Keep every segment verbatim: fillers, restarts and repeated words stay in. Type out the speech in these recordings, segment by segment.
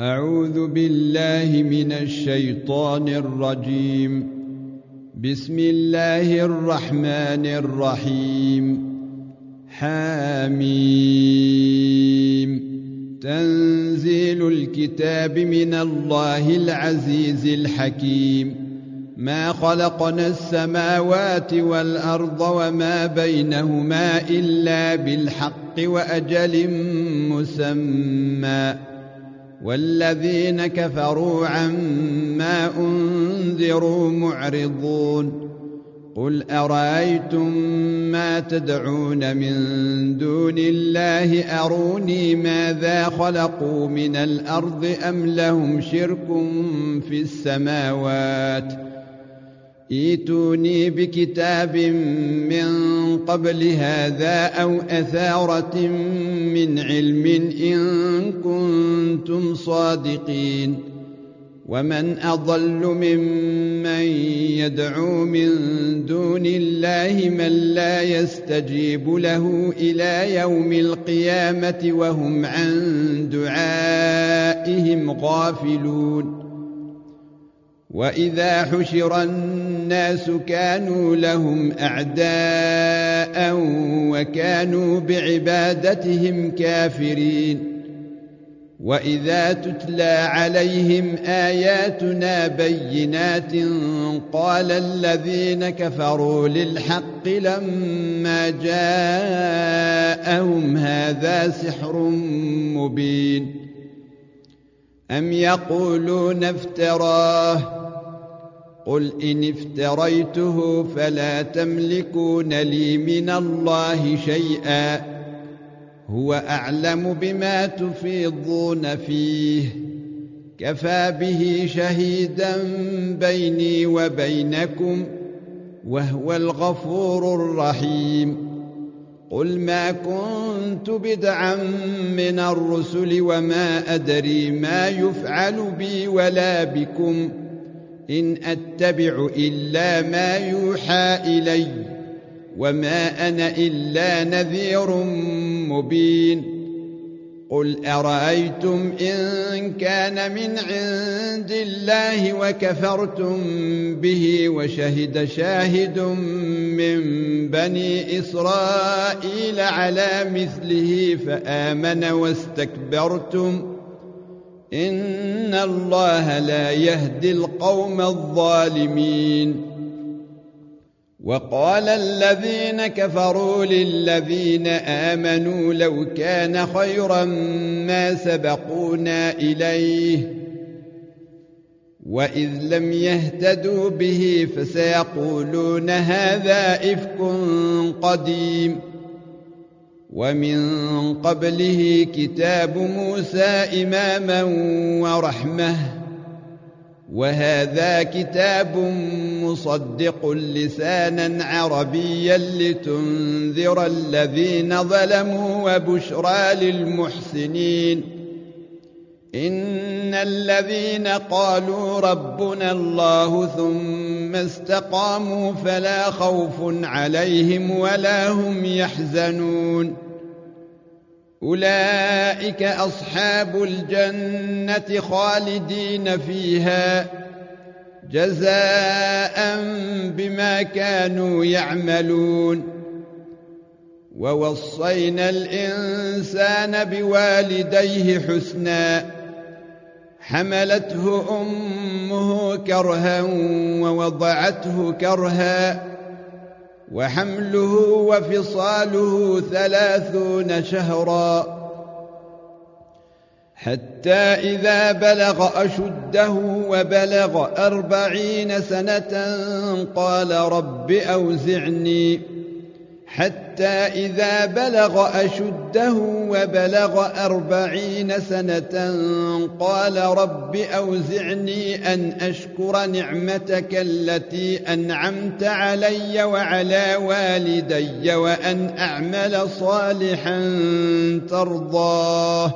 أعوذ بالله من الشيطان الرجيم. بسم الله الرحمن الرحيم. حاميم. تنزيل الكتاب من الله العزيز الحكيم. ما خلقنا السماوات والأرض وما بينهما إلا بالحق وأجل مسمى، والذين كفروا عما أنذروا معرضون. قل أرأيتم ما تدعون من دون الله أروني ماذا خلقوا من الأرض أم لهم شرك في السماوات، ائتوني بكتاب من قبل هذا أو أثارة من علم إن كنتم صادقين. ومن أضل ممن يدعو من دون الله من لا يستجيب له إلى يوم القيامة وهم عن دعائهم غافلون. وإذا حشر الناس كانوا لهم أعداء وكانوا بعبادتهم كافرين. وإذا تتلى عليهم آياتنا بينات قال الذين كفروا للحق لما جاءهم هذا سحر مبين. أم يقولون افتراه، قل إن افتريته فلا تملكون لي من الله شيئا، هو أعلم بما تفيضون فيه، كفى به شهيدا بيني وبينكم وهو الغفور الرحيم. قل ما كنت بدعا من الرسل وما أدري ما يفعل بي ولا بكم، إن أتبع إلا ما يوحى إلي وما أنا إلا نذير مبين. قل أرأيتم إن كان من عند الله وكفرتم به وشهد شاهد من بني إسرائيل على مثله فآمن واستكبرتم، إن الله لا يهدي القوم الظالمين. وقال الذين كفروا للذين آمنوا لو كان خيرا ما سبقونا إليه، وإذ لم يهتدوا به فسيقولون هذا إفك قديم. ومن قبله كتاب موسى إماما ورحمة، وهذا كتاب مصدق لسانا عربيا لتنذر الذين ظلموا وبشرى للمحسنين. إن الذين قالوا ربنا الله ثم استقاموا فلا خوف عليهم ولا هم يحزنون. أولئك أصحاب الجنة خالدين فيها جزاء بما كانوا يعملون. ووصينا الإنسان بوالديه حسنا، حملته أمه كرها ووضعته كرها، وحمله وفصاله ثلاثون شهرا، حتى إذا بلغ أشده وبلغ أربعين سنة قال رب أوزعني حتى إذا بلغ أشده وبلغ أربعين سنة قال رب أوزعني أن أشكر نعمتك التي أنعمت علي وعلى والدي وأن أعمل صالحا ترضاه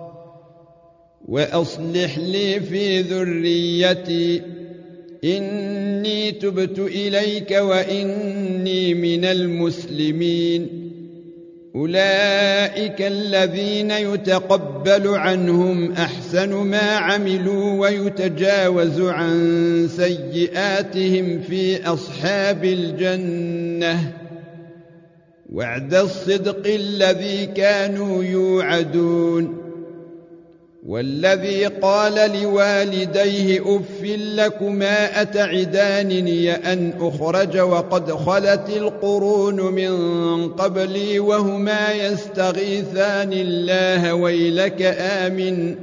وأصلح لي في ذريتي إني تبت إليك وإني من المسلمين. أولئك الذين يتقبل عنهم أحسن ما عملوا ويتجاوز عن سيئاتهم في أصحاب الجنة وعد الصدق الذي كانوا يوعدون. والذي قال لوالديه أف لكما أتعدانني أن أخرج وقد خلت القرون من قبلي وهما يستغيثان الله ويلك آمن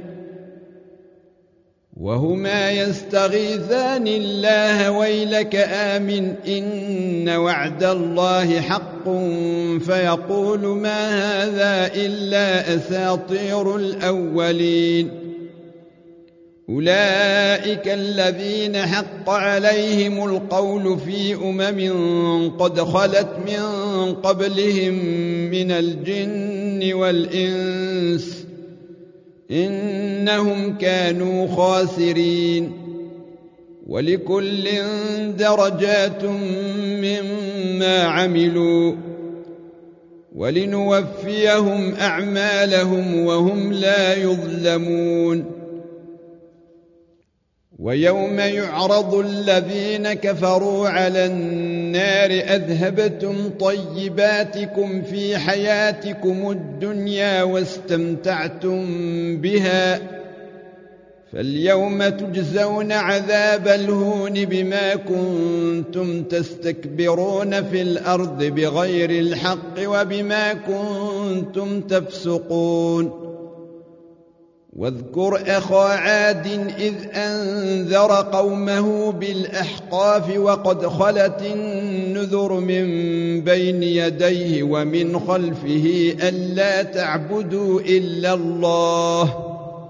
وهما يستغيثان الله ويلك آمن إن وعد الله حق فيقول ما هذا إلا أساطير الأولين. أولئك الذين حق عليهم القول في أمم قد خلت من قبلهم من الجن والإنس إنهم كانوا خاسرين. ولكل درجات مما عملوا ولنوفيهم أعمالهم وهم لا يظلمون. ويوم يعرض الذين كفروا على النار أذهبتم طيباتكم في حياتكم الدنيا واستمتعتم بها فاليوم تجزون عذاب الهون بما كنتم تستكبرون في الأرض بغير الحق وبما كنتم تفسقون. واذكر أخا عاد إذ أنذر قومه بالأحقاف وقد خلت النذر من بين يديه ومن خلفه ألا تعبدوا إلا الله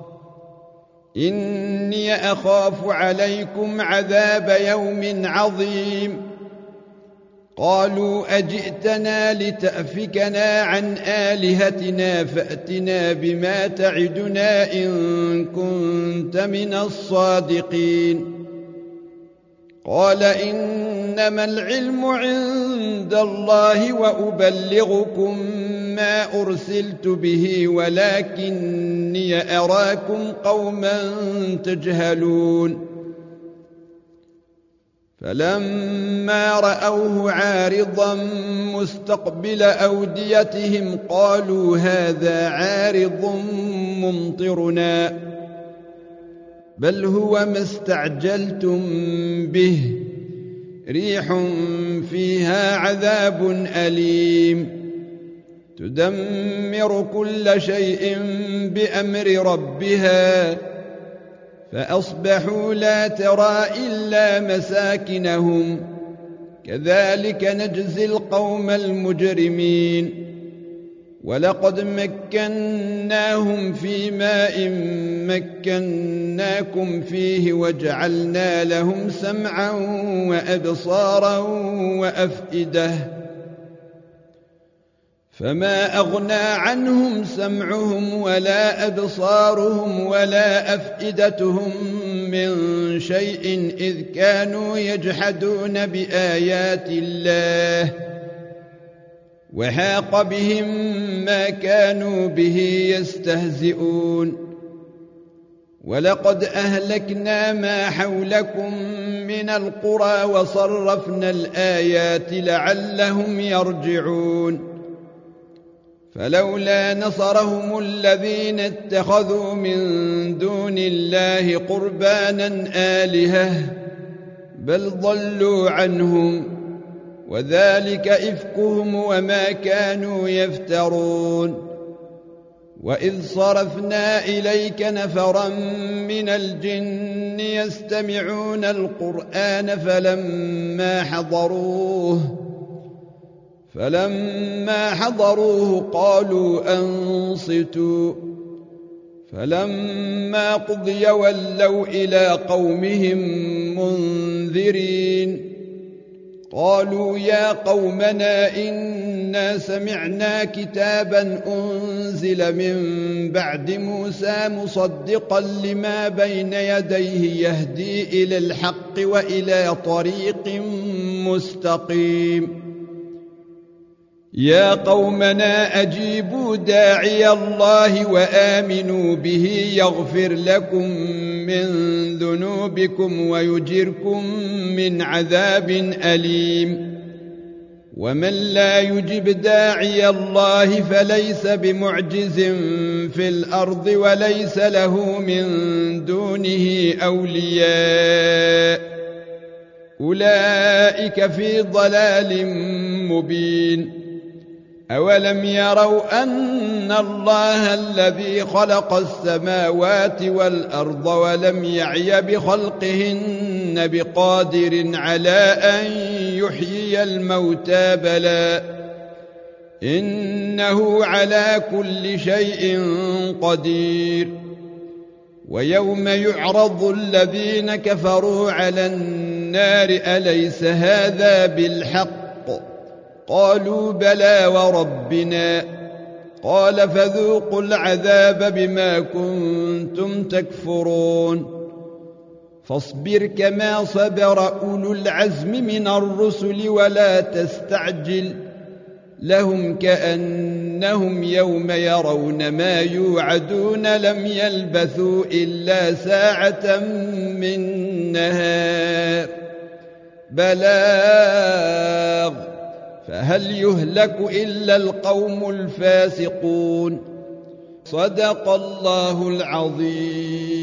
إني أخاف عليكم عذاب يوم عظيم. قالوا أجئتنا لتأفكنا عن آلهتنا فأتنا بما تعدنا إن كنت من الصادقين. قال إنما العلم عند الله وأبلغكم ما أرسلت به ولكني أراكم قوما تجهلون. فلما رأوه عارضا مستقبل أوديتهم قالوا هذا عارض ممطرنا بل هو ما استعجلتم به ريح فيها عذاب أليم تدمر كل شيء بأمر ربها فأصبحوا لا ترى إلا مساكنهم كذلك نجزي القوم المجرمين. ولقد مكناهم في ماء مكناكم فيه وجعلنا لهم سمعا وأبصارا وأفئدة فما أغنى عنهم سمعهم ولا أبصارهم ولا أفئدتهم من شيء إذ كانوا يجحدون بآيات الله وحاق بهم ما كانوا به يستهزئون. ولقد أهلكنا ما حولكم من القرى وصرفنا الآيات لعلهم يرجعون. فلولا نصرهم الذين اتخذوا من دون الله قربانا آلهة بل ضلوا عنهم وذلك إفكهم وما كانوا يفترون. وإذ صرفنا إليك نفرا من الجن يستمعون القرآن فلما حضروه فلما حضروه قالوا أنصتوا فلما قضي ولوا إلى قومهم منذرين. قالوا يا قومنا إنا سمعنا كتابا أنزل من بعد موسى مصدقا لما بين يديه يهدي إلى الحق وإلى طريق مستقيم يا قومنا أجيبوا داعي الله وآمنوا به يغفر لكم من ذنوبكم ويجركم من عذاب أليم ومن لا يجب داعي الله فليس بمعجز في الأرض وليس له من دونه أولياء أولئك في ضلال مبين أولم يروا أن الله الذي خلق السماوات والأرض ولم يعي بخلقهن بقادر على أن يحيي الموتى بلى إنه على كل شيء قدير ويوم يعرض الذين كفروا على النار أليس هذا بالحق قالوا بلى وربنا قال فذوقوا العذاب بما كنتم تكفرون فاصبر كما صبر أولو العزم من الرسل ولا تستعجل لهم كأنهم يوم يرون ما يوعدون لم يلبثوا إلا ساعة من نهار بلاغ فهل يهلك إلا القوم الفاسقون صدق الله العظيم.